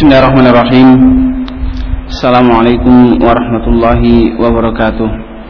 Bismillahirrahmanirrahim. Assalamualaikum warahmatullahi wabarakatuh.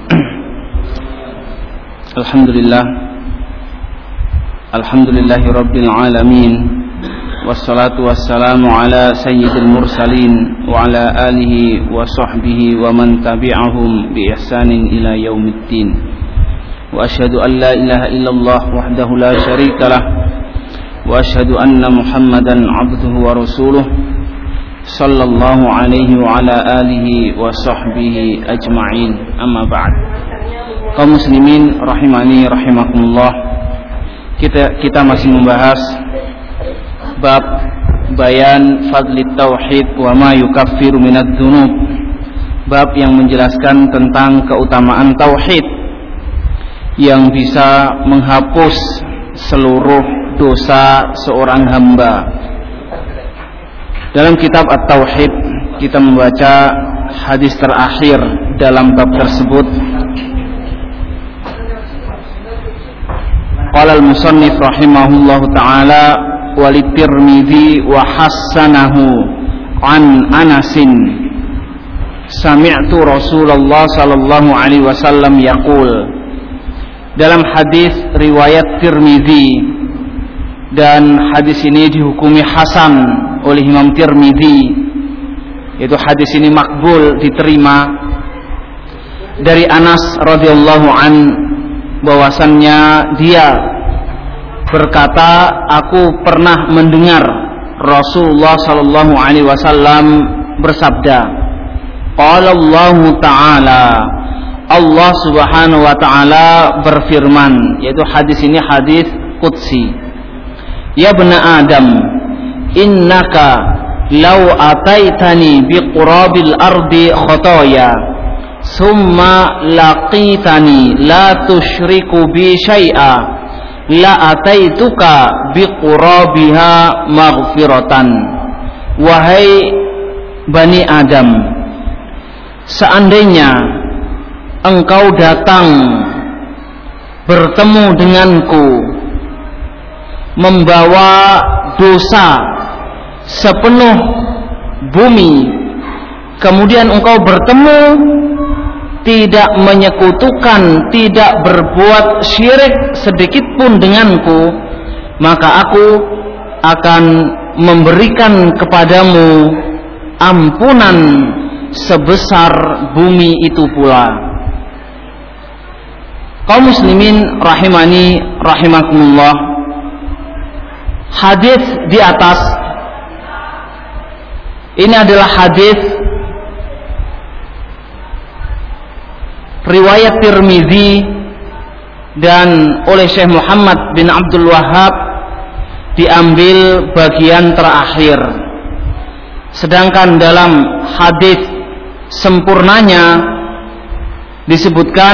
Alhamdulillahi rabbil alamin. Wassalatu wassalamu ala sayyidil mursalin wa ala alihi wa sahbihi wa man tabi'ahum bi ihsanin ila yaumiddin. Wa asyhadu an la ilaha illallah wahdahu la syarikalah wa asyhadu anna Muhammadan abduhu wa rasuluh sallallahu alaihi wa ala alihi wa sahbihi ajma'in. Amma ba'd. Kaum muslimin rahimani rahimakumullah, kita masih membahas bab bayan fadli tauhid wa ma yukaffiru minadz dzunub. Bab yang menjelaskan tentang keutamaan tauhid yang bisa menghapus seluruh dosa seorang hamba. Dalam kitab At-Tauhid kita membaca hadis terakhir dalam bab tersebut. Qala al-musannif rahimahullahu ta'ala wa li-Tirmidzi wa hassanahu an Anasin sami'tu Rasulullah sallallahu alaihi wasallam yaqul. Dalam hadis riwayat Tirmidzi, dan hadis ini dihukumi hasan oleh Imam Tirmidzi, yaitu hadis ini makbul, diterima dari Anas radhiyallahu an, bahwasannya dia berkata, aku pernah mendengar Rasulullah sallallahu alaihi wasallam bersabda, qala Allah taala, Allah subhanahu wa taala berfirman, yaitu hadis ini hadis qudsi, ya bani Adam, innaka law ataitani biqurabil ardi khotoya summa laqitani la tusyriku bi syai'a la ataituka biqurabiha maghfiratan. Wahai Bani Adam, seandainya engkau datang bertemu denganku membawa dosa sepenuh bumi, kemudian engkau bertemu tidak menyekutukan, tidak berbuat syirik sedikit pun denganku, maka aku akan memberikan kepadamu ampunan sebesar bumi itu pula. Kaum muslimin rahimani rahimakumullah, hadis di atas ini adalah hadis riwayat Tirmidzi, dan oleh Syekh Muhammad bin Abdul Wahhab diambil bagian terakhir. Sedangkan dalam hadis sempurnanya disebutkan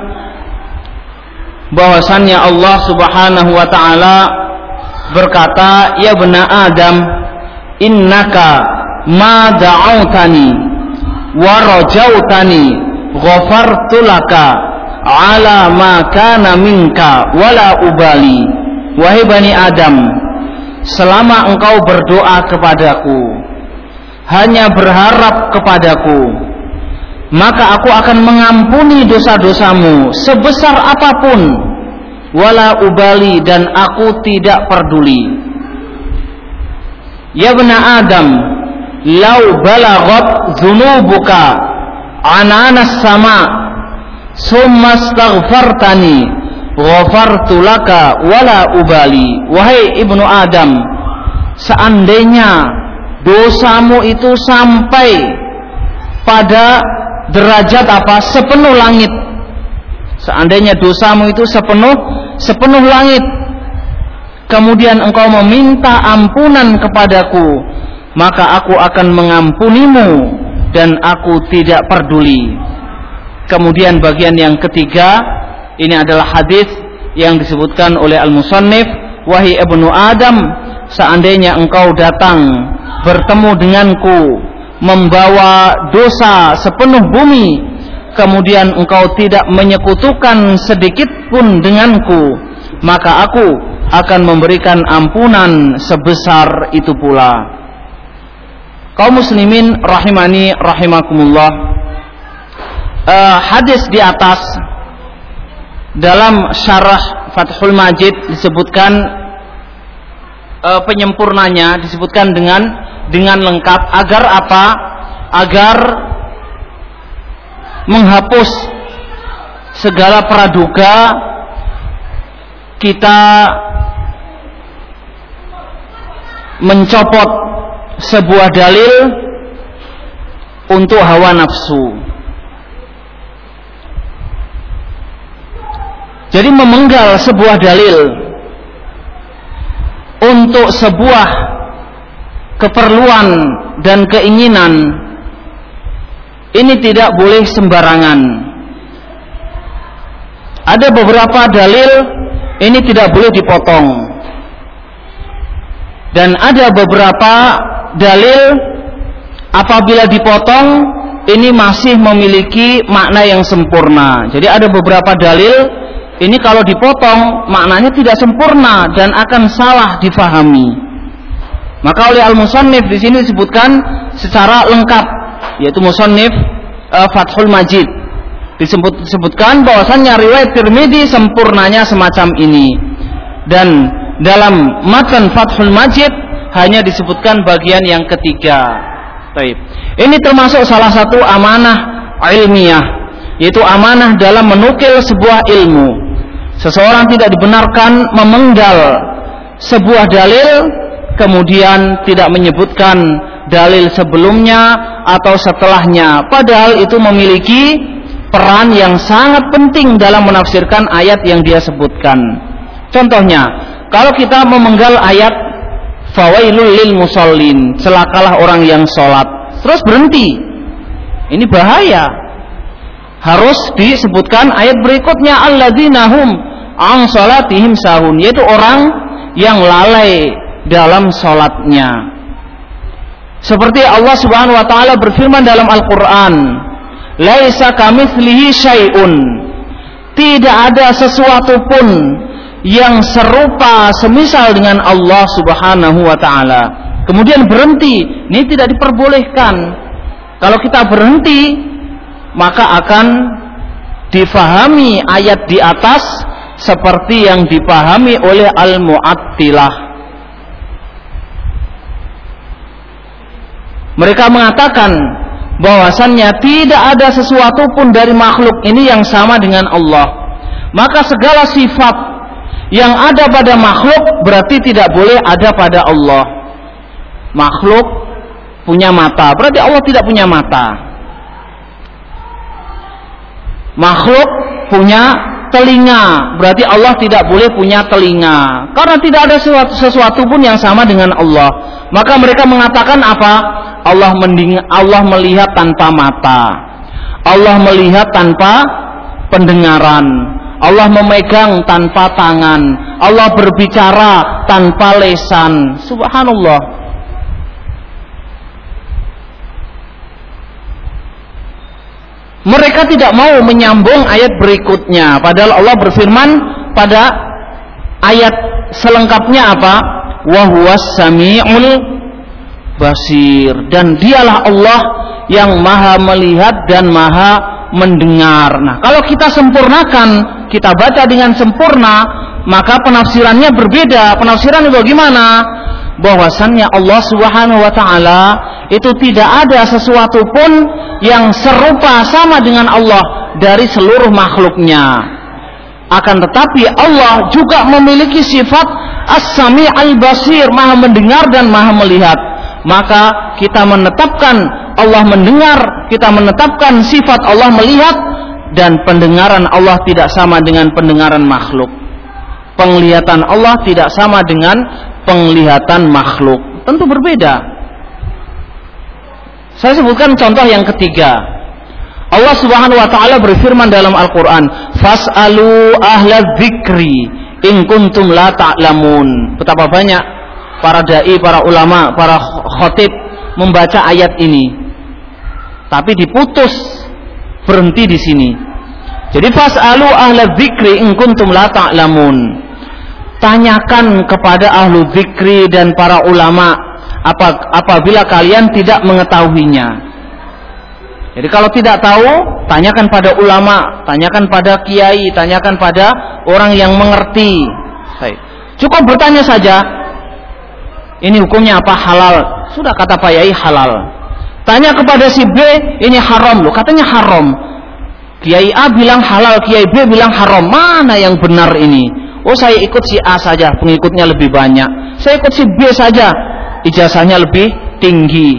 bahwasannya Allah Subhanahu wa taala berkata, ya bani Adam, innaka ma da'autani wa rajautani ghafartu laka ala ma kana minka wala ubali. Wahai bani Adam, selama engkau berdoa kepadaku, hanya berharap kepadaku, maka aku akan mengampuni dosa-dosamu sebesar apapun, wala ubali, dan aku tidak peduli. Ya bani Adam, lau balaghat dzunubuka ananas sama summa astaghfartani ghafartu laka wala ubali. Wahai ibnu Adam, seandainya dosamu itu sampai pada derajat apa? Sepenuh langit. Seandainya dosamu itu sepenuh langit, kemudian engkau meminta ampunan kepadaku, maka aku akan mengampunimu dan aku tidak peduli. Kemudian bagian yang ketiga, ini adalah hadis yang disebutkan oleh al-musannif, wahai ibnu Adam, seandainya engkau datang bertemu denganku membawa dosa sepenuh bumi, kemudian engkau tidak menyekutukan sedikit pun denganku, maka aku akan memberikan ampunan sebesar itu pula. Kaum muslimin rahimani rahimakumullah, hadis di atas dalam syarah Fathul Majid disebutkan penyempurnanya disebutkan dengan lengkap agar apa? Agar menghapus segala praduga kita mencopot sebuah dalil untuk hawa nafsu. Jadi memenggal sebuah dalil untuk sebuah keperluan dan keinginan ini tidak boleh sembarangan. Ada beberapa dalil ini tidak boleh dipotong, dan ada beberapa dalil apabila dipotong ini masih memiliki makna yang sempurna. Jadi ada beberapa dalil ini kalau dipotong maknanya tidak sempurna dan akan salah difahami. Maka oleh al-musannif di sini disebutkan secara lengkap, yaitu musannif Fathul Majid disebutkan bahwasannya riwayat Tirmidzi sempurnanya semacam ini, dan dalam matan Fathul Majid hanya disebutkan bagian yang ketiga. Baik. Ini termasuk salah satu amanah ilmiah, yaitu amanah dalam menukil sebuah ilmu. Seseorang tidak dibenarkan memenggal sebuah dalil kemudian tidak menyebutkan dalil sebelumnya atau setelahnya, padahal itu memiliki peran yang sangat penting dalam menafsirkan ayat yang dia sebutkan. Contohnya, kalau kita memenggal ayat fawailul lil musallin, celakalah orang yang sholat, terus berhenti, ini bahaya. Harus disebutkan ayat berikutnya, alladzina hum an sholatihim sahun, yaitu orang yang lalai dalam sholatnya. Seperti Allah Subhanahu wa taala berfirman dalam Al-Qur'an, laisa kamitslihi syai'un, tidak ada sesuatu pun yang serupa semisal dengan Allah Subhanahu wa taala. Kemudian berhenti, ini tidak diperbolehkan. Kalau kita berhenti, maka akan difahami ayat di atas seperti yang dipahami oleh al-Mu'attilah. Mereka mengatakan bahwasannya tidak ada sesuatu pun dari makhluk ini yang sama dengan Allah. Maka segala sifat yang ada pada makhluk berarti tidak boleh ada pada Allah. Makhluk punya mata, berarti Allah tidak punya mata. Makhluk punya telinga, berarti Allah tidak boleh punya telinga, karena tidak ada sesuatu pun yang sama dengan Allah. Maka mereka mengatakan apa? Allah melihat tanpa mata, Allah melihat tanpa pendengaran, Allah memegang tanpa tangan, Allah berbicara tanpa lisan. Subhanallah. Mereka tidak mau menyambung ayat berikutnya, padahal Allah berfirman pada ayat selengkapnya apa? Wa huwas sami'ul basir, dan dialah Allah yang maha melihat dan maha mendengar. Nah, kalau kita sempurnakan, kita baca dengan sempurna, maka penafsirannya berbeda. Penafsirannya bagaimana? Bahwasannya Allah Subhanahu wa taala itu tidak ada sesuatu pun yang serupa sama dengan Allah dari seluruh makhluknya. Akan tetapi Allah juga memiliki sifat As-Sami' Al-Basir, maha mendengar dan maha melihat. Maka kita menetapkan Allah mendengar, kita menetapkan sifat Allah melihat, dan pendengaran Allah tidak sama dengan pendengaran makhluk. Penglihatan Allah tidak sama dengan penglihatan makhluk, tentu berbeda. Saya sebutkan contoh yang ketiga. Allah Subhanahu wa taala berfirman dalam Al-Qur'an, "Fas'alu ahla dzikri in kuntum la ta'lamun." Betapa banyak para dai, para ulama, para khatib membaca ayat ini, tapi diputus, berhenti di sini. Jadi fas'alu ahla dzikri in kuntum la ta'lamun. Tanyakan kepada ahlu dzikri dan para ulama apabila kalian tidak mengetahuinya. Jadi kalau tidak tahu, tanyakan pada ulama, tanyakan pada kiai, tanyakan pada orang yang mengerti. Cukup bertanya saja, ini hukumnya apa? Halal. Sudah kata Pak Yai halal. Tanya kepada si B, ini haram loh, katanya haram. Kiai A bilang halal, Kiai B bilang haram. Mana yang benar ini? Oh, saya ikut si A saja, pengikutnya lebih banyak. Saya ikut si B saja, ijazahnya lebih tinggi.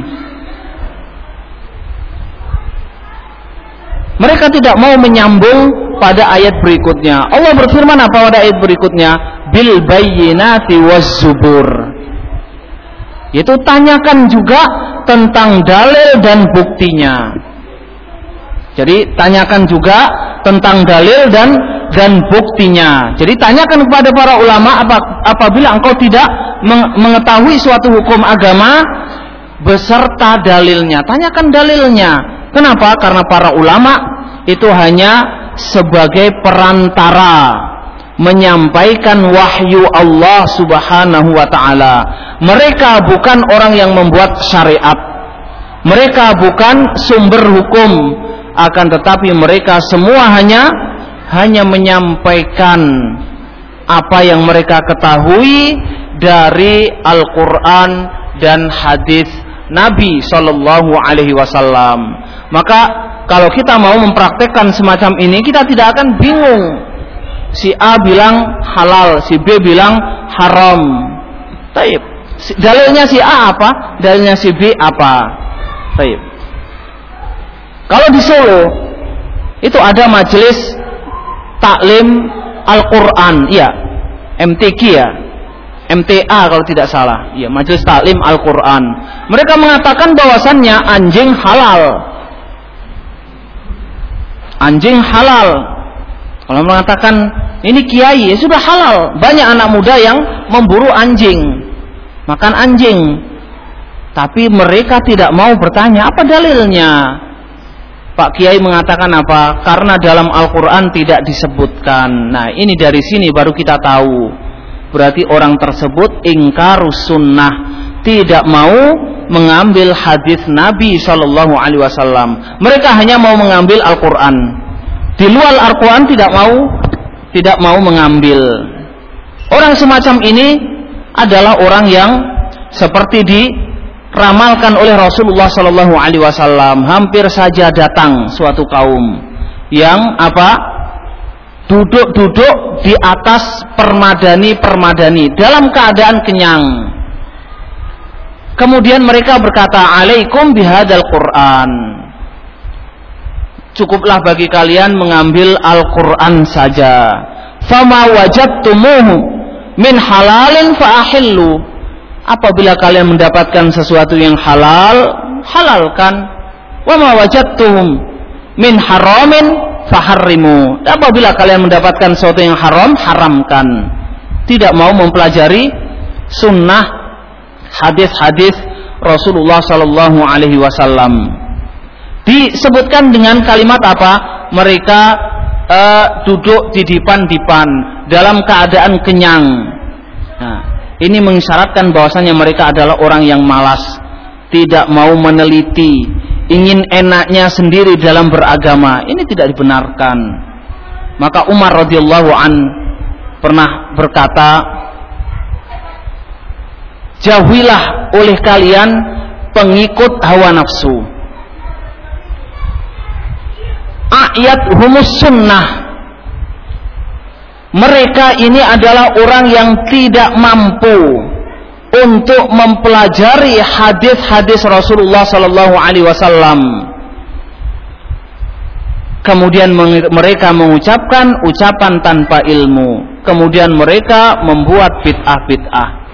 Mereka tidak mau menyambung pada ayat berikutnya. Allah berfirman apa pada ayat berikutnya? Bil bayyinati waz zubur. Yaitu tanyakan juga tentang dalil dan buktinya. Jadi tanyakan juga tentang dalil dan buktinya. Jadi tanyakan kepada para ulama apabila engkau tidak mengetahui suatu hukum agama beserta dalilnya. Tanyakan dalilnya. Kenapa? Karena para ulama itu hanya sebagai perantara menyampaikan wahyu Allah Subhanahu wa taala. Mereka bukan orang yang membuat syariat. Mereka bukan sumber hukum, akan tetapi mereka semua hanya menyampaikan apa yang mereka ketahui dari Al-Quran dan hadis Nabi Sallallahu Alaihi Wasallam. Maka kalau kita mau mempraktekkan semacam ini, kita tidak akan bingung. Si A bilang halal, si B bilang haram. Taib. Dalilnya si A apa? Dalilnya si B apa? Taib. Kalau di Solo itu ada majelis taklim Al-Quran, iya, MTQ ya, MTA kalau tidak salah, iya, majelis taklim Al-Quran. Mereka mengatakan bahwasannya anjing halal. Anjing halal. Kalau mengatakan ini kiai, ya sudah halal. Banyak anak muda yang memburu anjing, makan anjing. Tapi mereka tidak mau bertanya apa dalilnya. Pak Kiai mengatakan apa? Karena dalam Al-Quran tidak disebutkan. Nah, ini dari sini baru kita tahu. Berarti orang tersebut ingkarus sunnah, tidak mau mengambil hadis Nabi Shallallahu Alaihi Wasallam. Mereka hanya mau mengambil Al-Quran. Di luar Al-Quran tidak mau mengambil. Orang semacam ini adalah orang yang seperti diramalkan oleh Rasulullah Sallallahu Alaihi Wasallam. Hampir saja datang suatu kaum yang duduk di atas permadani dalam keadaan kenyang. Kemudian mereka berkata, "Alaikum bihadzal Quran." Cukuplah bagi kalian mengambil Al-Quran saja. Fama wajadtumuhu min halalin fa'ahillu. Apabila kalian mendapatkan sesuatu yang halal, halalkan. Wa ma wajadtum min haramin faharrimu. Apabila kalian mendapatkan sesuatu yang haram, haramkan. Tidak mau mempelajari sunnah hadis-hadis Rasulullah sallallahu alaihi wasallam. Disebutkan dengan kalimat apa? Mereka duduk di dipan-dipan dalam keadaan kenyang. Nah, ini mengisyaratkan bahwasanya mereka adalah orang yang malas, tidak mau meneliti, ingin enaknya sendiri dalam beragama. Ini tidak dibenarkan. Maka Umar radhiyallahu an pernah berkata, jauhilah oleh kalian pengikut hawa nafsu. Ayat humus sunnah. Mereka ini adalah orang yang tidak mampu untuk mempelajari hadis-hadis Rasulullah Sallallahu Alaihi Wasallam. Kemudian mereka mengucapkan ucapan tanpa ilmu. Kemudian mereka membuat bid'ah-bid'ah.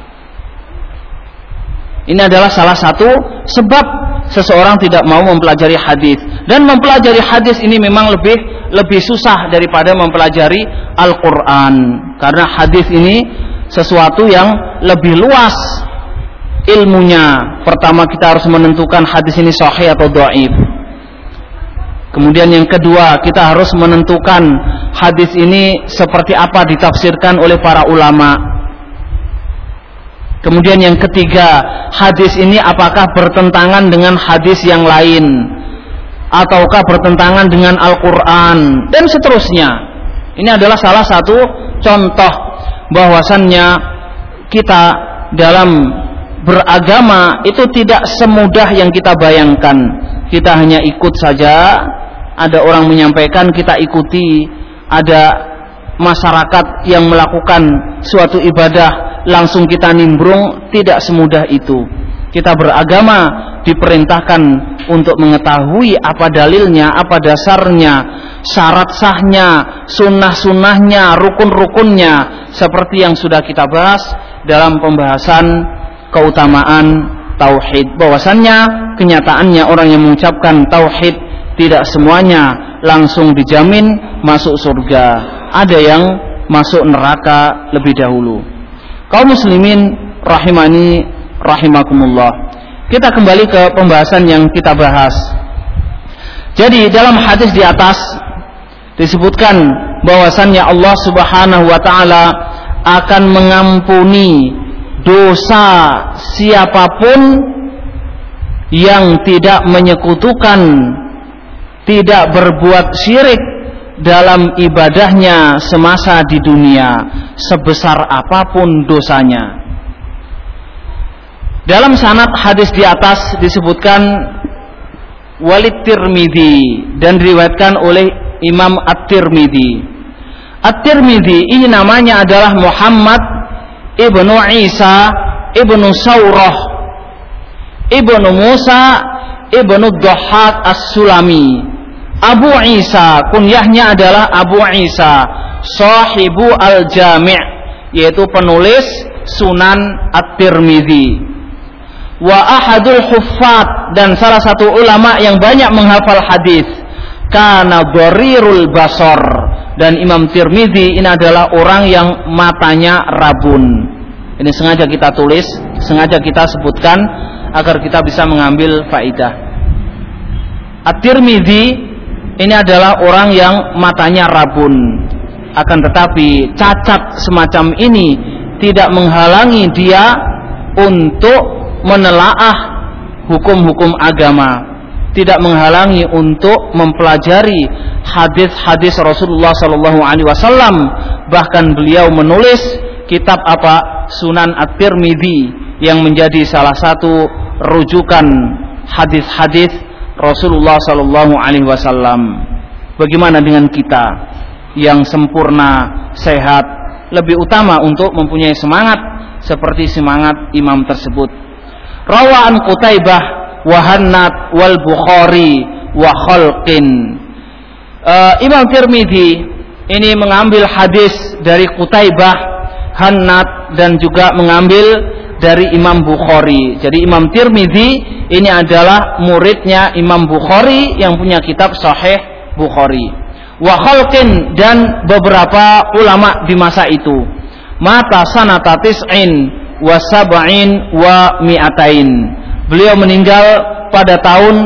Ini adalah salah satu sebab seseorang tidak mau mempelajari hadis. Dan mempelajari hadis ini memang lebih susah daripada mempelajari Al-Quran. Karena hadis ini sesuatu yang lebih luas ilmunya. Pertama kita harus menentukan hadis ini sahih atau dhaif. Kemudian yang kedua, kita harus menentukan hadis ini seperti apa ditafsirkan oleh para ulama. Kemudian yang ketiga, hadis ini apakah bertentangan dengan hadis yang lain, ataukah bertentangan dengan Al-Quran, dan seterusnya. Ini adalah salah satu contoh bahwasannya kita dalam beragama itu tidak semudah yang kita bayangkan. Kita hanya ikut saja, ada orang menyampaikan kita ikuti, ada masyarakat yang melakukan suatu ibadah langsung kita nimbrung. Tidak semudah itu. Kita beragama diperintahkan untuk mengetahui apa dalilnya, apa dasarnya, syarat sahnya, sunnah-sunnahnya, rukun-rukunnya, seperti yang sudah kita bahas dalam pembahasan keutamaan tauhid. Bahwasannya kenyataannya orang yang mengucapkan tauhid tidak semuanya langsung dijamin masuk surga. Ada yang masuk neraka lebih dahulu. Kaum muslimin rahimani rahimakumullah. Kita kembali ke pembahasan yang kita bahas. Jadi dalam hadis di atas disebutkan bahwasannya Allah Subhanahu wa taala akan mengampuni dosa siapapun yang tidak menyekutukan, tidak berbuat syirik dalam ibadahnya semasa di dunia, sebesar apapun dosanya. Dalam sanad hadis di atas disebutkan Walid Tirmidzi dan diriwayatkan oleh Imam At-Tirmidzi. At-Tirmidzi ini namanya adalah Muhammad ibnu Isa ibnu Saurah ibnu Musa ibnu Dhahhak As-Sulami. Abu Isa, kunyahnya adalah Abu Isa, sahibu al-Jami', yaitu penulis Sunan At-Tirmidzi. Wa ahadul huffaz, dan salah satu ulama yang banyak menghafal hadis. Kana dharirul basar, dan Imam Tirmidzi ini adalah orang yang matanya rabun. Ini sengaja kita tulis, sengaja kita sebutkan agar kita bisa mengambil faidah. At-Tirmidzi ini adalah orang yang matanya rabun. Akan tetapi cacat semacam ini tidak menghalangi dia untuk menelaah hukum-hukum agama, tidak menghalangi untuk mempelajari hadis-hadis Rasulullah SAW. Bahkan beliau menulis kitab apa? Sunan At-Tirmidzi, yang menjadi salah satu rujukan hadis-hadis Rasulullah SAW. Bagaimana dengan kita yang sempurna, sehat, lebih utama untuk mempunyai semangat seperti semangat imam tersebut. Rawaan Qutaibah wa Hannad wal Bukhari wa khalqin. Imam Tirmidzi ini mengambil hadis dari Qutaibah, Hannad, dan juga mengambil dari Imam Bukhari. Jadi Imam Tirmidzi ini adalah muridnya Imam Bukhari yang punya kitab Sahih Bukhari. Wa khalqin, dan beberapa ulama di masa itu. Mata sanata tis'in wa sab'in wa mi'atain. Beliau meninggal pada tahun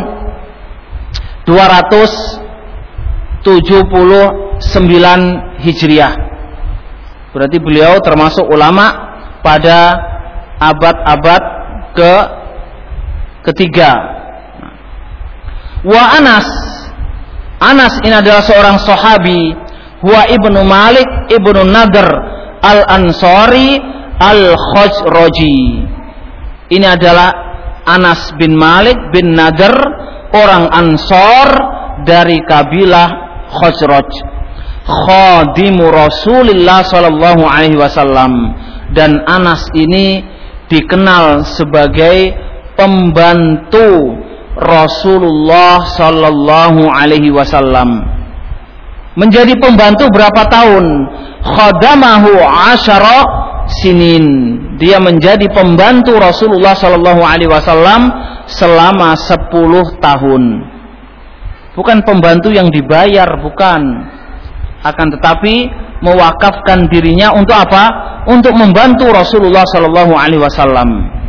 279 Hijriah. Berarti beliau termasuk ulama pada abad-abad ketiga. Wa Anas ini adalah seorang sahabi, huwa ibnu Malik ibnu Nadr al-Ansari al-Khazraji. Ini adalah Anas bin Malik bin Nadr, orang Ansor dari kabilah Khazraj. Khadimu Rasulullah sallallahu alaihi wasallam, dan Anas ini dikenal sebagai pembantu Rasulullah sallallahu alaihi wasallam. Menjadi pembantu berapa tahun? Khadamahu 10 sinin. Dia menjadi pembantu Rasulullah sallallahu alaihi wasallam selama 10 tahun. Bukan pembantu yang dibayar, bukan. Akan tetapi mewakafkan dirinya untuk apa? Untuk membantu Rasulullah sallallahu alaihi wasallam.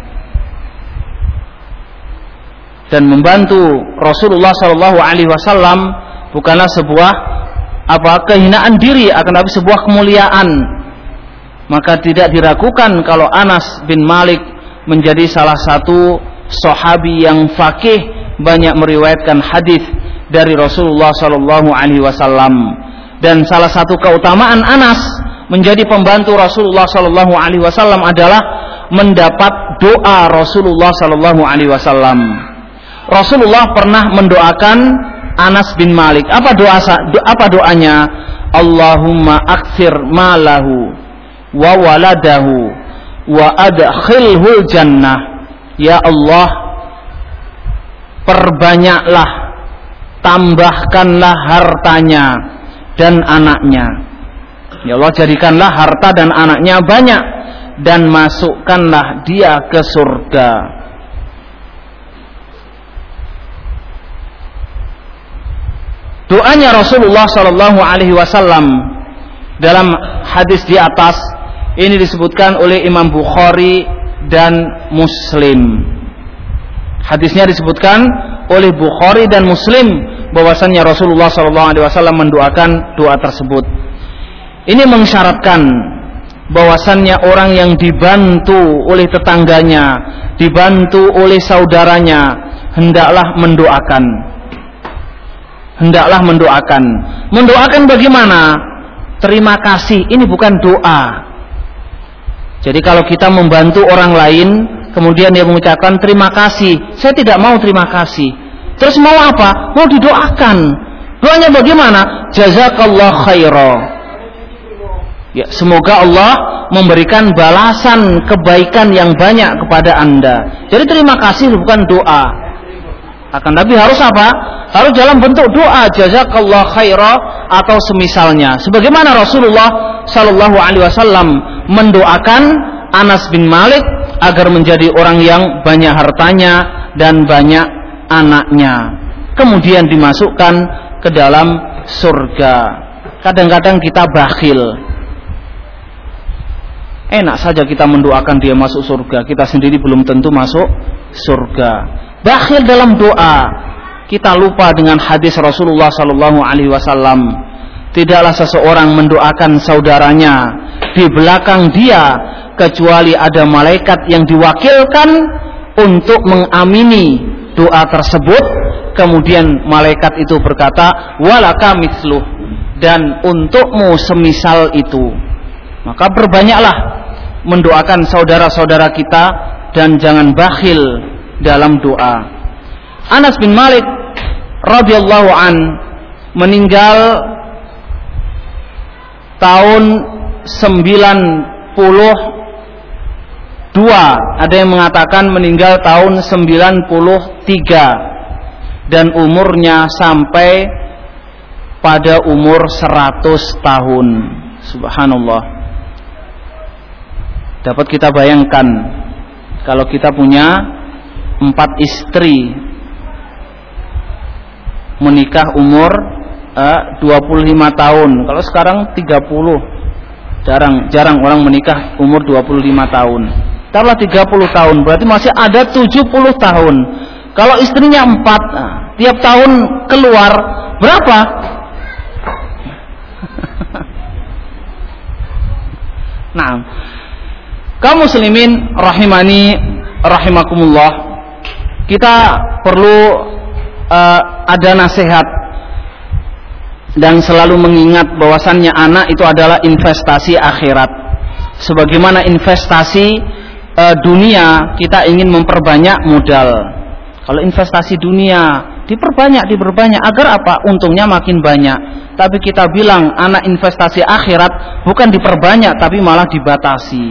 Dan membantu Rasulullah sallallahu alaihi wasallam bukanlah sebuah kehinaan diri, akan tetapi sebuah kemuliaan. maka tidak diragukan kalau Anas bin Malik menjadi salah satu sahabi yang faqih, banyak meriwayatkan hadis dari Rasulullah sallallahu alaihi wasallam. Dan salah satu keutamaan Anas menjadi pembantu Rasulullah sallallahu alaihi wasallam adalah mendapat doa Rasulullah sallallahu alaihi wasallam. Rasulullah pernah mendoakan Anas bin Malik. Apa doanya? Allahumma aktsir malahu wa waladahu wa adkhilhul jannah. Ya Allah, perbanyaklah, tambahkanlah hartanya dan anaknya. Ya Allah, jadikanlah harta dan anaknya banyak dan masukkanlah dia ke surga. Doanya Rasulullah sallallahu alaihi wasallam dalam hadis di atas ini disebutkan oleh Imam Bukhari dan Muslim. Hadisnya disebutkan oleh Bukhari dan Muslim bahwasannya Rasulullah sallallahu alaihi wasallam mendoakan doa tersebut. Ini mensyaratkan bahwasannya orang yang dibantu oleh tetangganya, dibantu oleh saudaranya, hendaklah mendoakan. Mendoakan bagaimana? Terima kasih. Ini bukan doa. Jadi kalau kita membantu orang lain, kemudian dia mengucapkan terima kasih, saya tidak mau terima kasih. Terus mau apa? Mau didoakan. Doanya bagaimana? Jazakallah khaira. Ya, semoga Allah memberikan balasan kebaikan yang banyak kepada Anda. Jadi terima kasih bukan doa. Akan tapi harus apa? Harus dalam bentuk doa, jazakallah khaira atau semisalnya. Sebagaimana Rasulullah sallallahu alaihi wasallam mendoakan Anas bin Malik agar menjadi orang yang banyak hartanya dan banyak anaknya, kemudian dimasukkan ke dalam surga. Kadang-kadang kita bakhil. Enak saja kita mendoakan dia masuk surga, kita sendiri belum tentu masuk surga. Bakhil dalam doa. Kita lupa dengan hadis Rasulullah sallallahu alaihi wasallam. Tidaklah seseorang mendoakan saudaranya di belakang dia kecuali ada malaikat yang diwakilkan untuk mengamini doa tersebut. Kemudian malaikat itu berkata, walaka mithluh, dan untukmu semisal itu. Maka berbanyaklah mendoakan saudara-saudara kita dan jangan bakhil dalam doa. Anas bin Malik radhiyallahu an meninggal tahun 92. Ada yang mengatakan meninggal tahun 93 dan umurnya sampai pada umur 100 tahun. Subhanallah. Dapat kita bayangkan kalau kita punya 4 istri, menikah umur 25 tahun. Kalau sekarang 30. Jarang orang menikah umur 25 tahun. Taruhlah 30 tahun, berarti masih ada 70 tahun. Kalau istrinya 4, tiap tahun keluar berapa? Nah, kaum muslimin rahimani rahimakumullah, kita perlu ada nasihat dan selalu mengingat bahwasannya anak itu adalah investasi akhirat. Sebagaimana investasi dunia, kita ingin memperbanyak modal. Kalau investasi dunia diperbanyak agar apa? Untungnya makin banyak. Tapi kita bilang anak investasi akhirat bukan diperbanyak tapi malah dibatasi.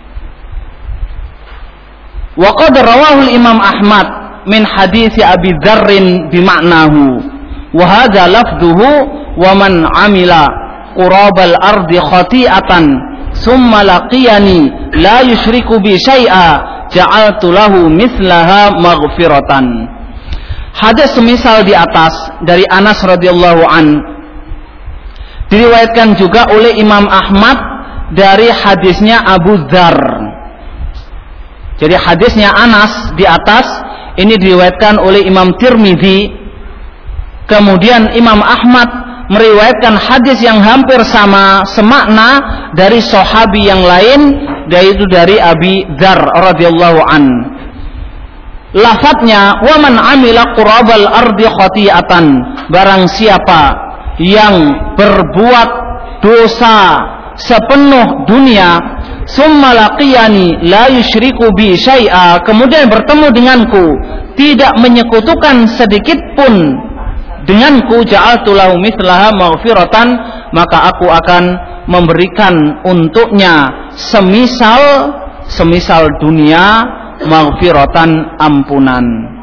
Wa qad rawahu Imam Ahmad min hadits Abi Dzarrin bima'nahu wa hadza lafdhuhu wa man 'amila qurabal ardi khati'atan summa laqiyani la yusyriku bi syai'a ja'altu lahu mithlaha maghfiratan. Hadis semisal di atas dari Anas radhiyallahu an diriwayatkan juga oleh Imam Ahmad dari hadisnya Abu Dzar. Jadi hadisnya Anas di atas ini diriwayatkan oleh Imam Tirmidzi, kemudian Imam Ahmad meriwayatkan hadis yang hampir sama semakna dari sahabi yang lain, yaitu dari Abi Dzar radhiyallahu an. Lafadznya, wa man amila qurabal ardi khati'atan, barang siapa yang berbuat dosa sepenuh dunia, summa laqiyani la yusyriku bi syai'a, kemudian bertemu denganku tidak menyekutukan sedikit pun denganku, ja'altu lahu mithlaha maghfiratan, maka aku akan memberikan untuknya semisal dunia, maghfiratan, ampunan.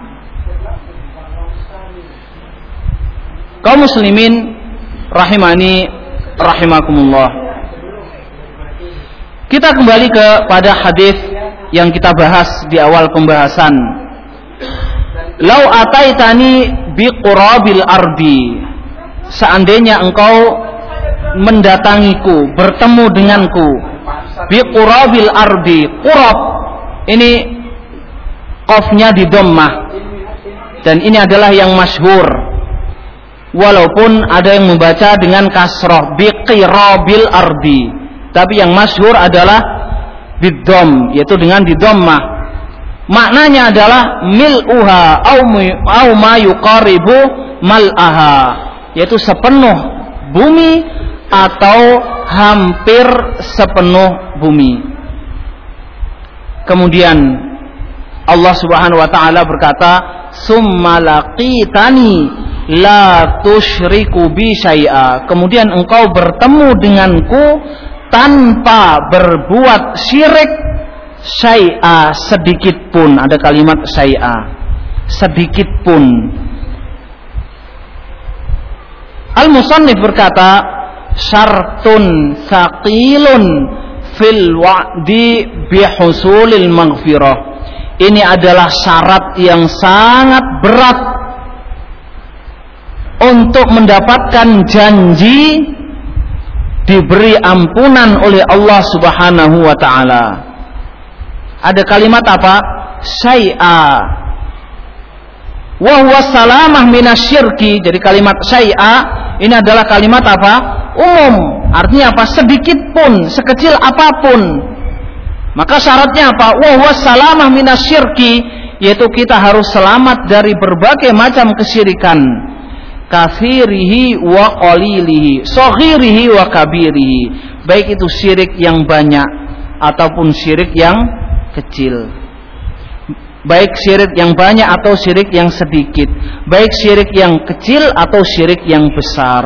Kaum muslimin rahimani rahimakumullah, kita kembali kepada hadis yang kita bahas di awal pembahasan. Lau ataitani biqurabil ardi, seandainya engkau mendatangiku, bertemu denganku, biqurabil ardi, qurab ini qafnya di dhammah, dan ini adalah yang masyhur, walaupun ada yang membaca dengan kasrah biqirabil ardi, tapi yang masyhur adalah bidham, yaitu dengan di dhammah. Maknanya adalah mil'uha au ma yuqaribu mal'aha, yaitu sepenuh bumi atau hampir sepenuh bumi. Kemudian Allah Subhanahu wa taala berkata, summa laqitani la tusyriku bi syai'a, kemudian engkau bertemu denganku tanpa berbuat syirik syai'a, sedikit pun. Ada kalimat syai'a, sedikit pun. Al-Musannif berkata, syartun thaqilun fil wa'di bihusulil maghfirah, ini adalah syarat yang sangat berat untuk mendapatkan janji diberi ampunan oleh Allah Subhanahu wa taala. Ada kalimat apa? Syai'a. Wa huwa salamah minasyirki. Jadi kalimat syai'a ini adalah kalimat apa? Umum. Artinya apa? Sedikit pun, sekecil apapun. Maka syaratnya apa? Wa huwa salamah minasyirki, yaitu kita harus selamat dari berbagai macam kesyirikan. Kathirihi wa qalilihi, saghirihi wa kabirihi, baik itu syirik yang banyak ataupun syirik yang kecil, baik syirik yang banyak atau syirik yang sedikit, baik syirik yang kecil atau syirik yang besar.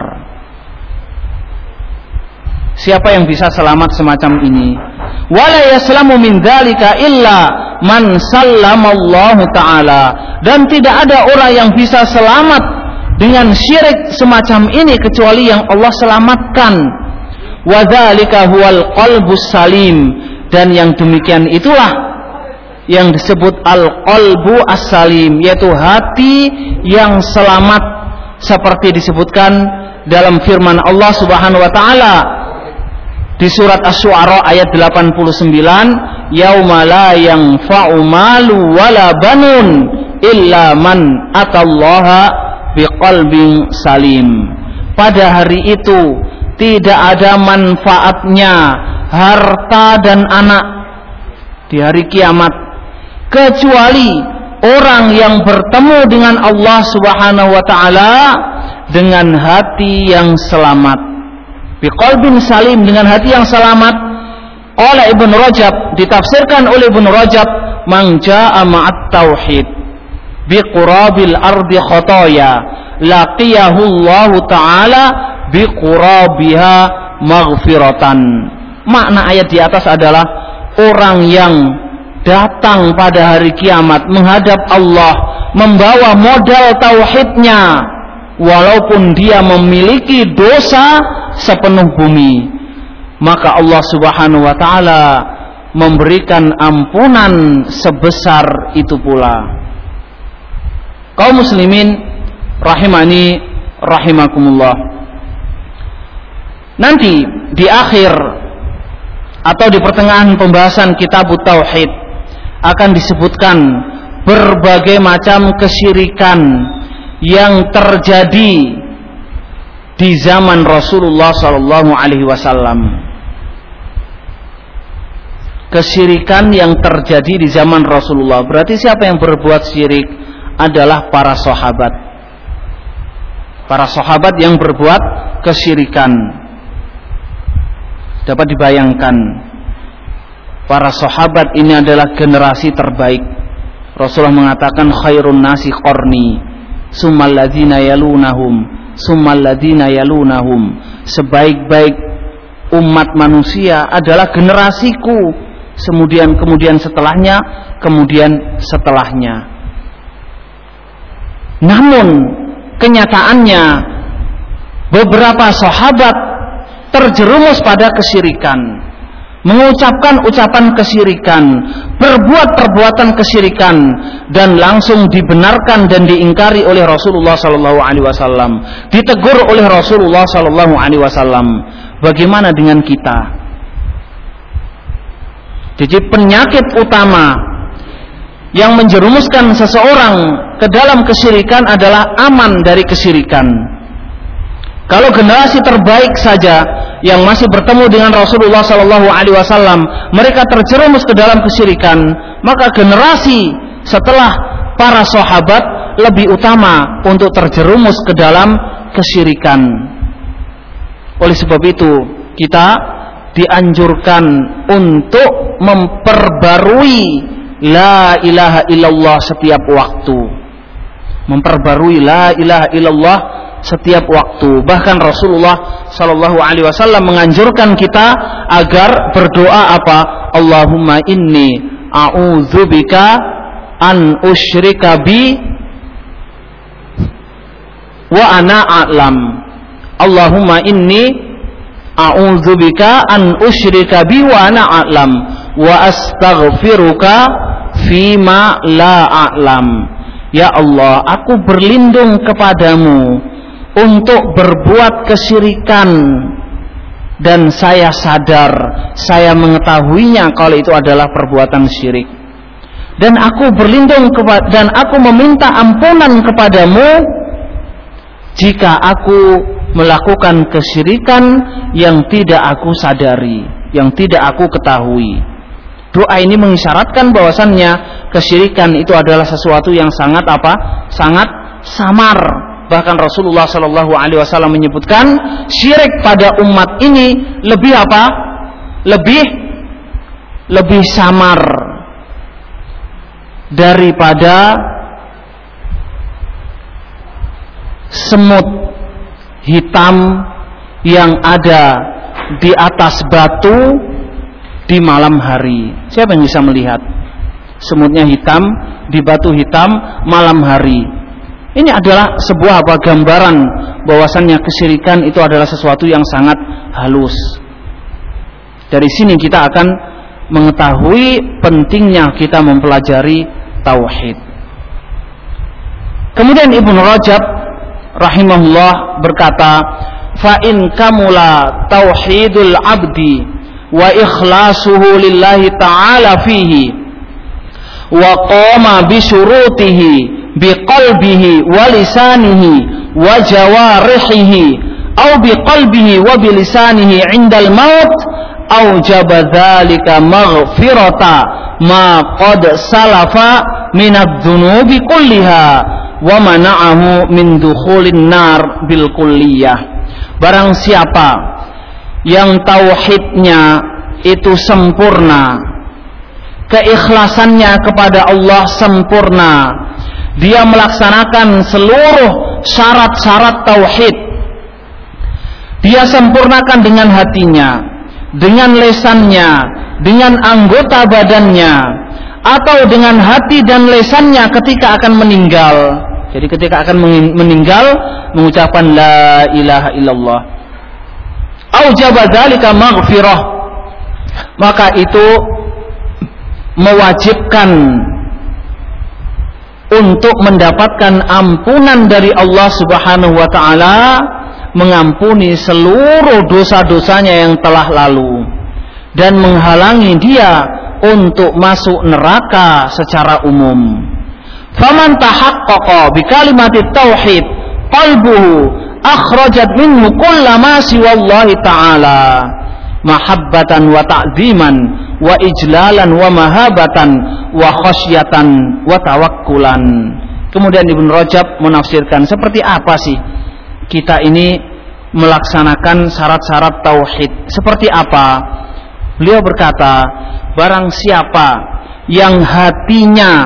Siapa yang bisa selamat semacam ini? Wala yaslamu min dzalika illa man sallamallahu taala, dan tidak ada orang yang bisa selamat dengan syirik semacam ini kecuali yang Allah selamatkan. Wa dzalika huwal qalbus salim, dan yang demikian itulah yang disebut al-qalbu as-salim, yaitu hati yang selamat, seperti disebutkan dalam firman Allah Subhanahu wa taala di surat Asy-Syu'ara ayat 89, yauma la yanfa'u malu wala banun illa man atallaha biqalbin salim. Pada hari itu tidak ada manfaatnya harta dan anak di hari kiamat kecuali orang yang bertemu dengan Allah Subhanahu wa taala dengan hati yang selamat. Biqalbin salim, dengan hati yang selamat. Oleh Ibnu Rajab, ditafsirkan oleh Ibnu Rajab, man jaa'a ma'at tauhid biqurabil ardi khotoya laqiyahu Allah taala biqurabiha maghfiratan. Makna ayat di atas adalah orang yang datang pada hari kiamat menghadap Allah membawa modal tauhidnya, walaupun dia memiliki dosa sepenuh bumi, maka Allah Subhanahu wa taala memberikan ampunan sebesar itu pula. Kaum muslimin rahimani rahimakumullah, nanti di akhir atau di pertengahan pembahasan kitab tauhid akan disebutkan berbagai macam kesyirikan yang terjadi di zaman Rasulullah sallallahu alaihi wasallam. Kesyirikan yang terjadi di zaman Rasulullah. Berarti siapa yang berbuat syirik adalah para sahabat. Para sahabat yang berbuat kesyirikan. Dapat dibayangkan, para sahabat ini adalah generasi terbaik. Rasulullah mengatakan khairun nasi qarni, summal ladzina yalunahum, summal ladzina yalunahum. Sebaik-baik umat manusia adalah generasiku. Kemudian setelahnya, kemudian setelahnya. Namun kenyataannya beberapa sahabat terjerumus pada kesyirikan, mengucapkan ucapan kesyirikan, berbuat perbuatan kesyirikan, dan langsung dibenarkan dan diingkari oleh Rasulullah sallallahu alaihi wasallam, ditegur oleh Rasulullah sallallahu alaihi wasallam. Bagaimana dengan kita? Jadi penyakit utama yang menjerumuskan seseorang ke dalam kesyirikan adalah aman dari kesyirikan. Kalau generasi terbaik saja yang masih bertemu dengan Rasulullah sallallahu alaihi wasallam mereka terjerumus ke dalam kesyirikan, maka generasi setelah para sahabat lebih utama untuk terjerumus ke dalam kesyirikan. Oleh sebab itu, kita dianjurkan untuk memperbarui la ilaha illallah setiap waktu. Memperbarui la ilaha illallah setiap waktu. Bahkan Rasulullah sallallahu alaihi wasallam menganjurkan kita agar berdoa apa? Allahumma inni a'udzubika an usyrika bi wa ana a'lam. Allahumma inni a'udzubika an usyrika bi wa ana a'lam wa astaghfiruka fima la a'lam. Ya Allah, aku berlindung kepadamu untuk berbuat kesyirikan dan saya sadar, saya mengetahuinya kalau itu adalah perbuatan syirik. Dan aku berlindung dan aku meminta ampunan kepadamu jika aku melakukan kesyirikan yang tidak aku sadari, yang tidak aku ketahui. Doa ini mengisyaratkan bahwasannya kesyirikan itu adalah sesuatu yang sangat apa? Sangat samar. Bahkan Rasulullah sallallahu alaihi wasallam menyebutkan syirik pada umat ini lebih apa? Lebih samar daripada semut hitam yang ada di atas batu di malam hari. Siapa yang bisa melihat semutnya hitam di batu hitam malam hari? Ini adalah sebuah gambaran bahwasannya kesyirikan itu adalah sesuatu yang sangat halus. Dari sini kita akan mengetahui pentingnya kita mempelajari tauhid. Kemudian Ibnu Rajab rahimahullah berkata, fa in kamula tauhidul abdi wa ikhlasuhu lillahi ta'ala fihi wa qama bi syurutihi bi qalbihi wa lisanihi wa jawarihi aw bi qalbihi wa bi lisanihi 'indal maut aujaba dzalika maghfirata ma qad salafa minadz dzunubi kulliha wa mana'ahu min dukhulin nar bil kulliyah. Barang siapa yang tauhidnya itu sempurna, keikhlasannya kepada Allah sempurna, dia melaksanakan seluruh syarat-syarat tauhid, dia sempurnakan dengan hatinya, dengan lesannya, dengan anggota badannya, atau dengan hati dan lesannya ketika akan meninggal. Jadi ketika akan meninggal mengucapkan la ilaha illallah, aujaba dzalika maghfirah, maka itu mewajibkan untuk mendapatkan ampunan dari Allah Subhanahu wa taala, mengampuni seluruh dosa-dosanya yang telah lalu dan menghalangi dia untuk masuk neraka secara umum. Faman tahaqqaqa bi kalimati tauhid qalbuhu akhrajat minhu kullama siwallahi ta'ala mahabbatan wa ta'ziman wa ijlalan wa mahabatan wa khasyatan wa tawakkulan. Kemudian Ibnu Rajab menafsirkan seperti apa sih kita ini melaksanakan syarat-syarat tauhid, seperti apa? Beliau berkata, barang siapa yang hatinya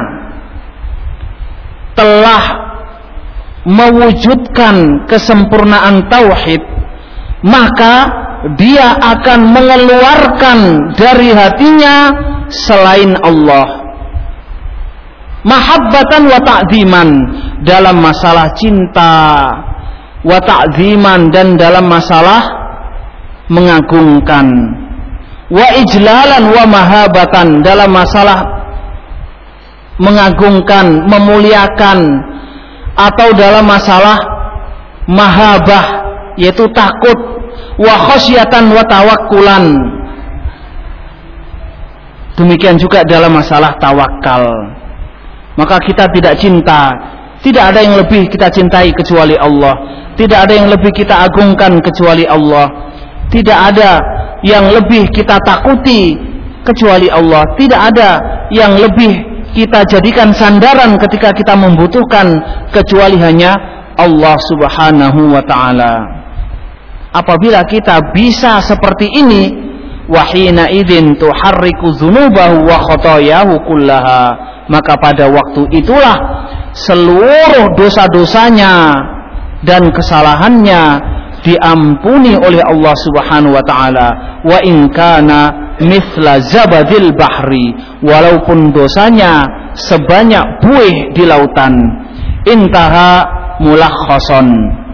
telah mewujudkan kesempurnaan tauhid, maka dia akan mengeluarkan dari hatinya selain Allah. Mahabbatan wa ta'ziman, dalam masalah cinta, wa ta'ziman, dan dalam masalah mengagungkan, wa ijlalan wa mahabatan, dalam masalah mengagungkan, memuliakan, atau dalam masalah mahabah, yaitu takut, wa khasyatan wa tawakkulan, demikian juga dalam masalah tawakal. Maka kita tidak cinta, tidak ada yang lebih kita cintai kecuali Allah, tidak ada yang lebih kita agungkan kecuali Allah, tidak ada yang lebih kita takuti kecuali Allah, tidak ada yang lebih kita jadikan sandaran ketika kita membutuhkan kecuali hanya Allah Subhanahu wa ta'ala. Apabila kita bisa seperti ini, wahina idzin tuharriku dzunubahu wa khotoyahu kullaha, maka pada waktu itulah seluruh dosa-dosanya dan kesalahannya diampuni oleh Allah Subhanahu wa ta'ala. Wa in kana mithla zabadil bahri, walaupun dosanya sebanyak buih di lautan. Intaha mulakhason.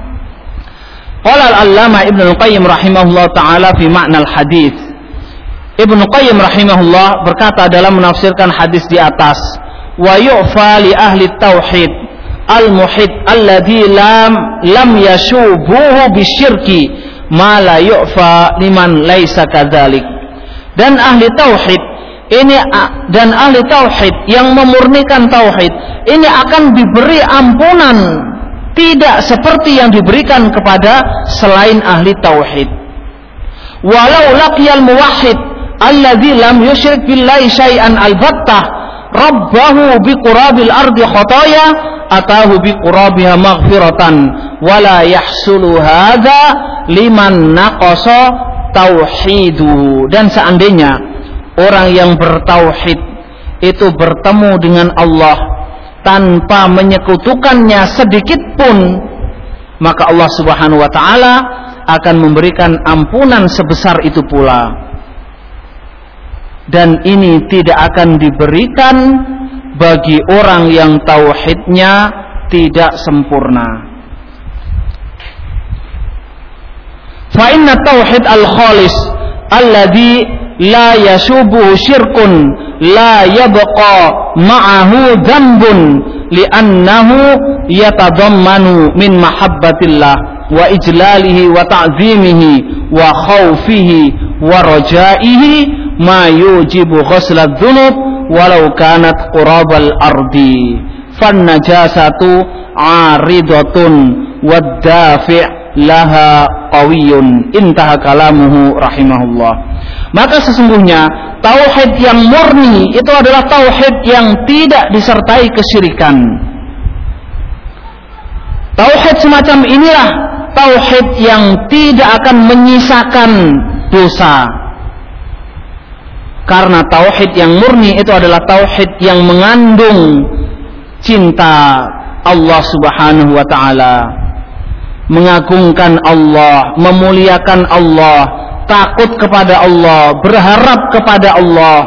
Qala al-allama Ibnu Qayyim rahimahullah ta'ala fi ma'na al-hadis. Ibnu Qayyim rahimahullah berkata dalam menafsirkan hadis di atas, wa yu'fa li ahli tauhid al-muhid alladhi lam yashubuhu bisyirki ma la yu'fa liman laisa kadzalik. Dan ahli tauhid ini, dan ahli tauhid yang memurnikan tauhid ini akan diberi ampunan tidak seperti yang diberikan kepada selain ahli tauhid. Walau laqiyal muwahhid alladzi lam yusyrik billahi syai'an albattah rabbahu biqurabil ardi khataya atahu biqurabiha maghfiratan wala yahsulu hadza liman naqasa tauhiduhu. Dan seandainya orang yang bertauhid itu bertemu dengan Allah tanpa menyekutukannya sedikit pun, maka Allah Subhanahu wa ta'ala akan memberikan ampunan sebesar itu pula. Dan ini tidak akan diberikan bagi orang yang tauhidnya tidak sempurna. Fa inna tauhid al-khalis alladhi la yashubuhu syirkun la yabqa ma'ahu dhanbun li'annahu yatadammanu min mahabbatillah wa ijlalihi wa ta'zimihi wa khawfihi wa rajaihi ma yujibu ghuslat dhunub walau kanat qurabal ardi fan najasatu aridatun wad dafi' laha qawiyun. Intaha kalamuhu rahimahullah. Maka sesungguhnya tauhid yang murni itu adalah tauhid yang tidak disertai kesyirikan. Tauhid semacam inilah tauhid yang tidak akan menyisakan dosa. Karena tauhid yang murni itu adalah tauhid yang mengandung cinta Allah Subhanahu wa ta'ala, mengagungkan Allah, memuliakan Allah, takut kepada Allah, berharap kepada Allah.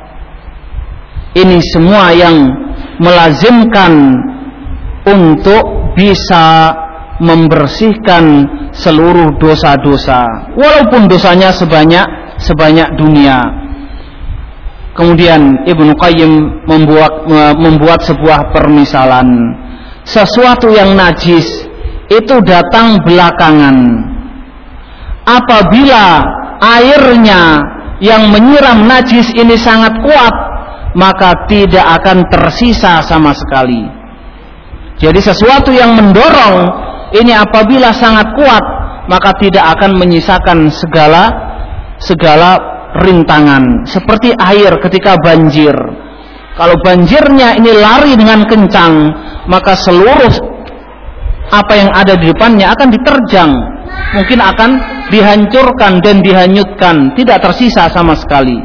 Ini semua yang melazimkan untuk bisa membersihkan seluruh dosa-dosa, walaupun dosanya sebanyak dunia. Kemudian Ibnu Qayyim membuat sebuah permisalan. Sesuatu yang najis itu datang belakangan. Apabila airnya yang menyiram najis ini sangat kuat, maka tidak akan tersisa sama sekali. Jadi sesuatu yang mendorong ini apabila sangat kuat, maka tidak akan menyisakan segala rintangan. Seperti air ketika banjir. Kalau banjirnya ini lari dengan kencang, maka seluruh apa yang ada di depannya akan diterjang. Mungkin akan dihancurkan dan dihanyutkan, tidak tersisa sama sekali.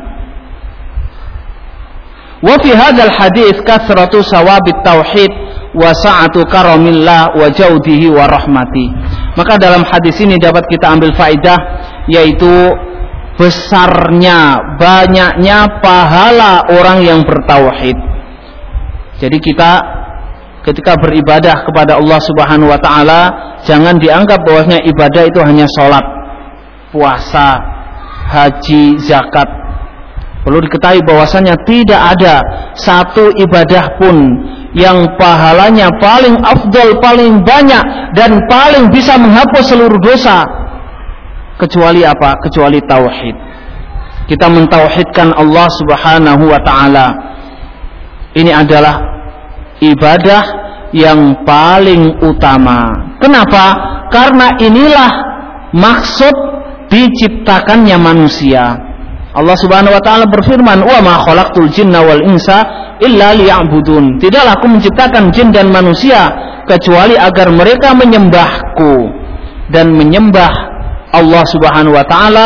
Wa fi hadzal hadits kathratu sawabit tauhid wa sa'atu karamillah wa jaudihi wa rahmati. Maka dalam hadis ini dapat kita ambil faedah, yaitu besarnya, banyaknya pahala orang yang bertauhid. Jadi kita ketika beribadah kepada Allah Subhanahu wa taala, jangan dianggap bahwasanya ibadah itu hanya sholat, puasa, haji, zakat. Perlu diketahui bahwasanya tidak ada satu ibadah pun yang pahalanya paling afdal, paling banyak dan paling bisa menghapus seluruh dosa, kecuali apa? Kecuali tauhid. Kita mentauhidkan Allah Subhanahu wa taala. Ini adalah ibadah yang paling utama. Kenapa? Karena inilah maksud diciptakannya manusia. Allah Subhanahu wa taala berfirman, "Wa ma khalaqtul jinna wal insa illa liya'budun." Tidaklah aku menciptakan jin dan manusia kecuali agar mereka menyembahku. Dan menyembah Allah Subhanahu wa taala,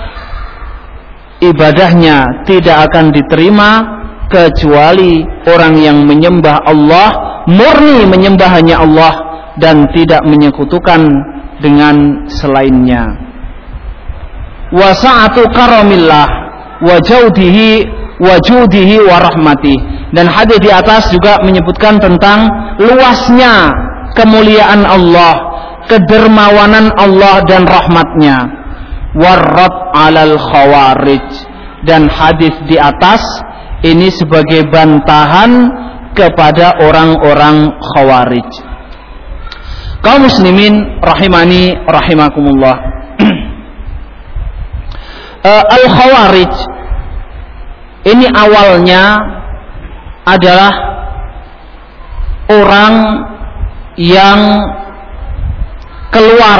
ibadahnya tidak akan diterima kecuali orang yang menyembah Allah, murni menyembah hanya Allah dan tidak menyekutukan dengan selainnya. Wa sa'atu karamillah wa jaudihi wa judihi wa rahmati. Dan hadis di atas juga menyebutkan tentang luasnya kemuliaan Allah, kedermawanan Allah dan rahmatnya. Warrad alal khawarij. Dan hadis di atas ini sebagai bantahan kepada orang-orang khawarij. Kaum muslimin rahimani rahimakumullah. Al-Khawarij ini awalnya adalah orang yang keluar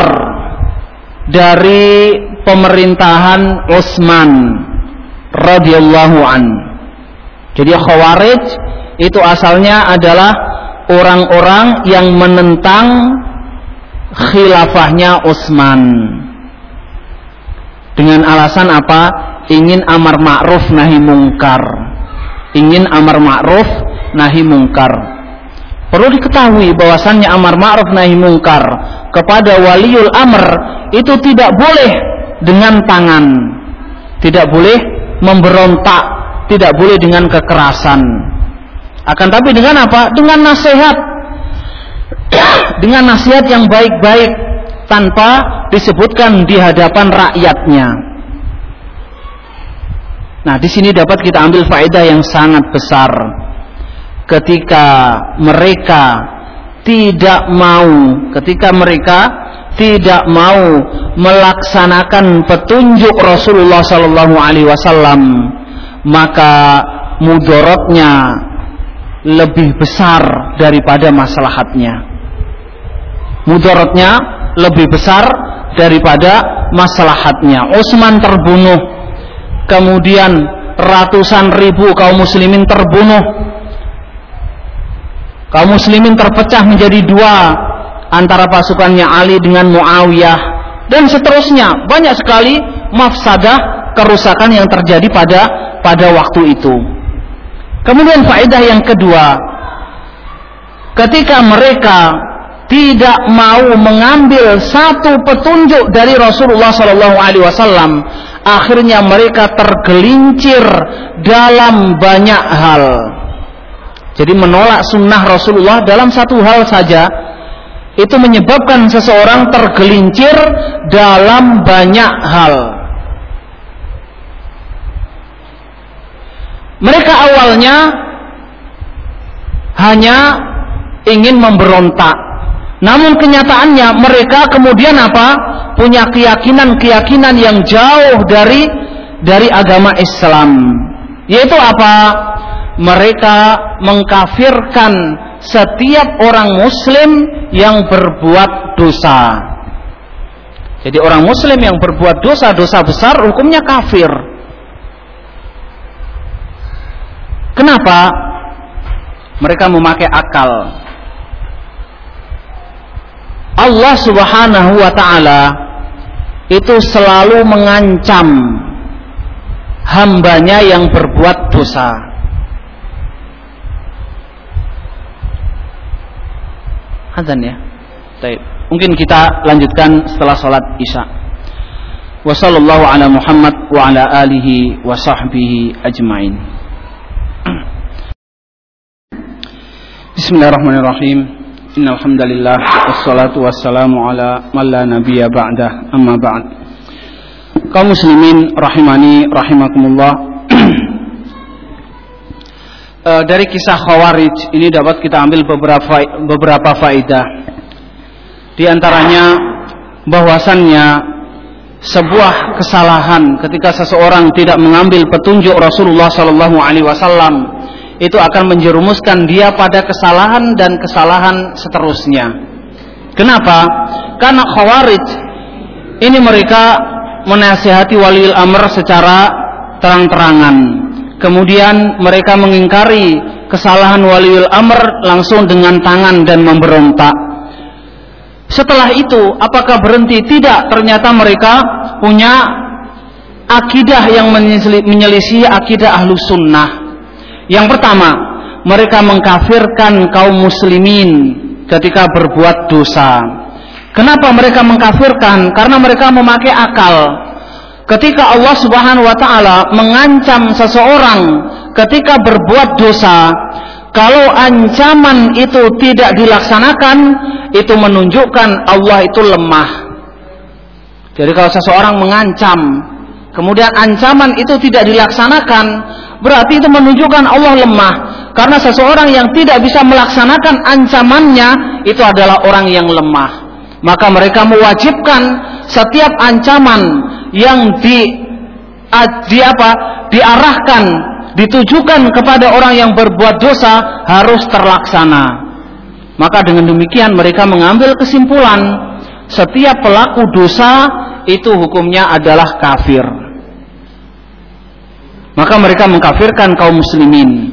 dari pemerintahan Utsman radhiyallahu an. Jadi Khawarij itu asalnya adalah orang-orang yang menentang khilafahnya Utsman. Dengan alasan apa? Ingin amar ma'ruf nahi mungkar. Ingin amar ma'ruf nahi mungkar. Perlu diketahui bahwasannya amar ma'ruf nahi mungkar kepada waliul amr itu tidak boleh dengan tangan, tidak boleh memberontak, tidak boleh dengan kekerasan. Akan tapi dengan apa? Dengan nasihat. Dengan nasihat yang baik-baik, tanpa disebutkan di hadapan rakyatnya. Nah, di sini dapat kita ambil faedah yang sangat besar. Ketika mereka tidak mau melaksanakan petunjuk Rasulullah sallallahu alaihi wasallam, maka mudaratnya lebih besar daripada maslahatnya. Mudaratnya lebih besar daripada maslahatnya. Utsman terbunuh, kemudian ratusan ribu kaum muslimin terbunuh. Kaum muslimin terpecah menjadi dua antara pasukannya Ali dengan Muawiyah, dan seterusnya. Banyak sekali mafsadah, kerusakan yang terjadi pada waktu itu. Kemudian faedah yang kedua, ketika mereka tidak mau mengambil satu petunjuk dari Rasulullah sallallahu alaihi wasallam, akhirnya mereka tergelincir dalam banyak hal. Jadi menolak sunnah Rasulullah dalam satu hal saja itu menyebabkan seseorang tergelincir dalam banyak hal. Mereka awalnya hanya ingin memberontak, namun kenyataannya mereka kemudian apa? Punya keyakinan yang jauh dari agama Islam. Yaitu apa? Mereka mengkafirkan setiap orang muslim yang berbuat dosa. Jadi orang muslim yang berbuat dosa besar hukumnya kafir. Kenapa? Mereka memakai akal. Allah Subhanahu wa ta'ala itu selalu mengancam hambanya yang berbuat dosa. Adzan ya. Baik. Mungkin kita lanjutkan setelah salat Isya. Wa sallallahu ala Muhammad wa ala alihi wa sahbihi ajmain. Bismillahirrahmanirrahim. Innal hamdalillah wassalatu wassalamu ala man la nabiyya ba'dah. Amma ba'd. Kaum muslimin rahimani rahimakumullah. Dari kisah Khawarij ini dapat kita ambil beberapa faedah. Di antaranya bahwasannya sebuah kesalahan ketika seseorang tidak mengambil petunjuk Rasulullah sallallahu alaihi wasallam itu akan menjerumuskan dia pada kesalahan dan kesalahan seterusnya. Kenapa? Karena Khawarij ini mereka menasihati waliul amr secara terang-terangan. Kemudian mereka mengingkari kesalahan waliul amr langsung dengan tangan dan memberontak. Setelah itu, apakah berhenti? Tidak. Ternyata mereka punya akidah yang menyelisih akidah Ahlus Sunnah. Yang pertama, mereka mengkafirkan kaum muslimin ketika berbuat dosa. Kenapa mereka mengkafirkan? Karena mereka memakai akal. Ketika Allah Subhanahu wa ta'ala mengancam seseorang ketika berbuat dosa, kalau ancaman itu tidak dilaksanakan, itu menunjukkan Allah itu lemah. Jadi kalau seseorang mengancam, kemudian ancaman itu tidak dilaksanakan, berarti itu menunjukkan Allah lemah. Karena seseorang yang tidak bisa melaksanakan ancamannya, itu adalah orang yang lemah. Maka mereka mewajibkan setiap ancaman yang diarahkan, ditujukan kepada orang yang berbuat dosa harus terlaksana. Maka dengan demikian mereka mengambil kesimpulan setiap pelaku dosa itu hukumnya adalah kafir. Maka mereka mengkafirkan kaum muslimin.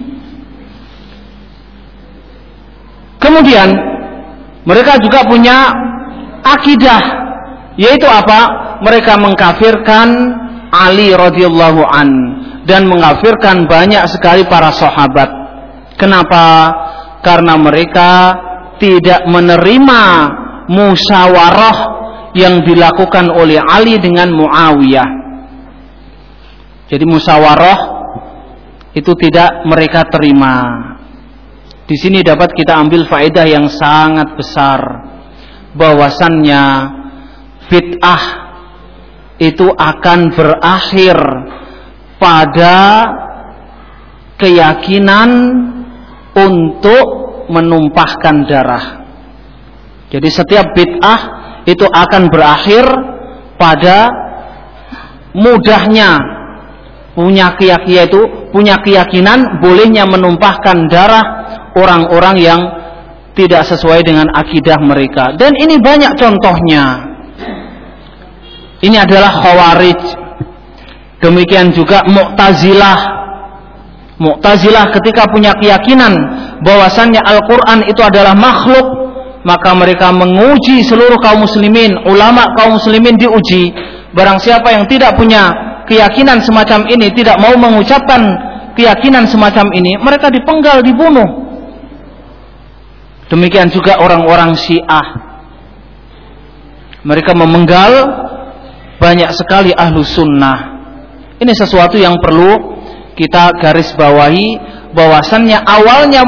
Kemudian mereka juga punya akidah, yaitu apa? Mereka mengkafirkan Ali radhiyallahu an dan mengkafirkan banyak sekali para sahabat. Kenapa? Karena mereka tidak menerima musyawarah yang dilakukan oleh Ali dengan Muawiyah. Jadi musyawarah itu tidak mereka terima. Di sini dapat kita ambil faedah yang sangat besar, bahwasannya bid'ah itu akan berakhir pada keyakinan untuk menumpahkan darah. Jadi setiap bid'ah itu akan berakhir pada mudahnya punya keyakinan bolehnya menumpahkan darah orang-orang yang tidak sesuai dengan akidah mereka. Dan ini banyak contohnya. Ini adalah Khawarij. Demikian juga Mu'tazilah. Mu'tazilah ketika punya keyakinan bahwasannya Al-Quran itu adalah makhluk, maka mereka menguji seluruh kaum muslimin. Ulama kaum muslimin diuji. Barang siapa yang tidak punya keyakinan semacam ini, tidak mau mengucapkan keyakinan semacam ini, mereka dipenggal, dibunuh. Demikian juga orang-orang Syiah. Mereka memenggal banyak sekali ahlu sunnah. Ini sesuatu yang perlu kita garis bawahi, bahwasannya awalnya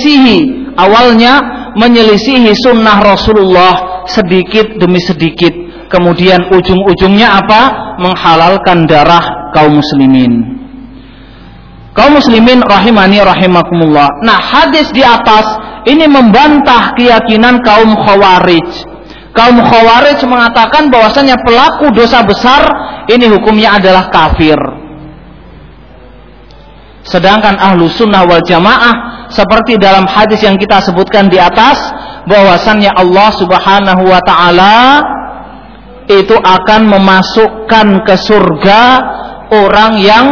menyelisihi sunnah Rasulullah sedikit demi sedikit, kemudian ujung-ujungnya apa? Menghalalkan darah kaum muslimin. Kaum muslimin rahimani rahimakumullah. Nah, hadis di atas ini membantah keyakinan kaum Khawarij. Kaum Khawarij mengatakan bahwasanya pelaku dosa besar ini hukumnya adalah kafir. Sedangkan ahlu sunnah wal jamaah seperti dalam hadis yang kita sebutkan di atas, bahwasannya Allah subhanahu wa ta'ala itu akan memasukkan ke surga orang yang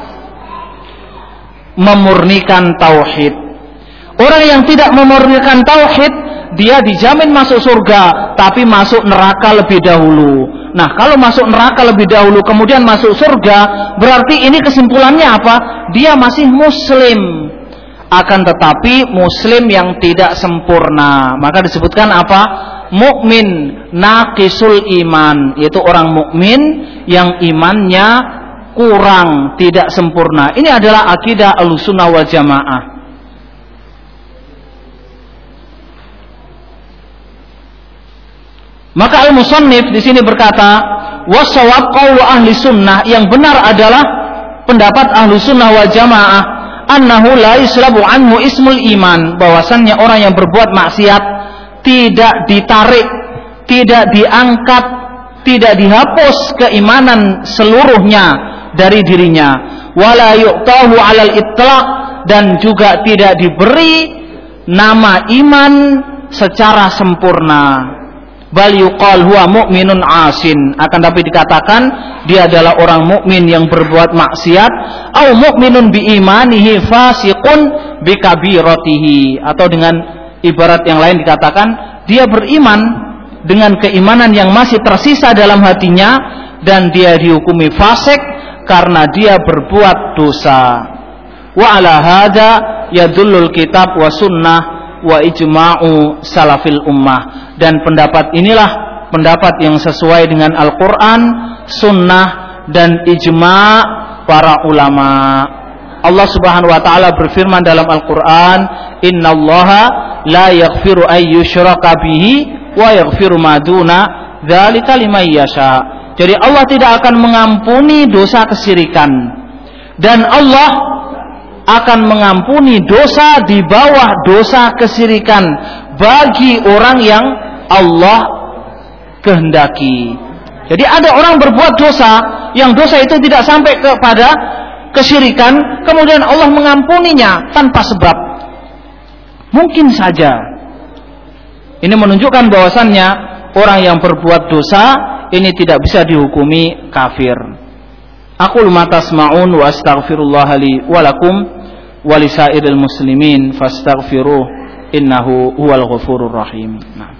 memurnikan tauhid. Orang yang tidak memurnikan tauhid, dia dijamin masuk surga, tapi masuk neraka lebih dahulu. Nah, kalau masuk neraka lebih dahulu kemudian masuk surga, berarti ini kesimpulannya apa? Dia masih muslim, akan tetapi muslim yang tidak sempurna. Maka disebutkan apa? Mukmin naqisul iman, yaitu orang mukmin yang imannya kurang, tidak sempurna. Ini adalah akidah Ahlussunnah wal Jamaah. Maka al-musannif di sini berkata, wasawab qaulu ahli sunnah, yang benar adalah pendapat ahlu sunnah wal jamaah, annahu la yuslabu anhu ismul iman, bahwasannya orang yang berbuat maksiat tidak ditarik, tidak diangkat, tidak dihapus keimanan seluruhnya dari dirinya, wala yu'tahu 'alal itlaq, dan juga tidak diberi nama iman secara sempurna. Bal yuqal huwa mu'minun asin, akan tapi dikatakan dia adalah orang mukmin yang berbuat maksiat, au mu'minun bi imanihi fasiqun bi kabiratihi, atau dengan ibarat yang lain dikatakan dia beriman dengan keimanan yang masih tersisa dalam hatinya, dan dia dihukumi fasik karena dia berbuat dosa. Wa ala hadza yadullul kitab wa sunnah wa ijma'u salafil ummah, dan pendapat inilah pendapat yang sesuai dengan Al-Quran, sunnah, dan ijma' para ulama. Allah subhanahu wa ta'ala berfirman dalam Al-Quran, innallaha la yaghfiru ay yushraka bihi wa yaghfiru ma duna dzalika liman yasha. Jadi Allah tidak akan mengampuni dosa kesyirikan, dan Allah akan mengampuni dosa di bawah dosa kesyirikan bagi orang yang Allah kehendaki. Jadi ada orang berbuat dosa, yang dosa itu tidak sampai kepada kesyirikan, kemudian Allah mengampuninya tanpa sebab. Mungkin saja. Ini menunjukkan bahwasannya orang yang berbuat dosa ini tidak bisa dihukumi kafir. Aqulu ma tasma'un wa astaghfirullah li wa lakum wa lisairil muslimin fastaghfiruh innahu huwal ghafurur rahim. Nah.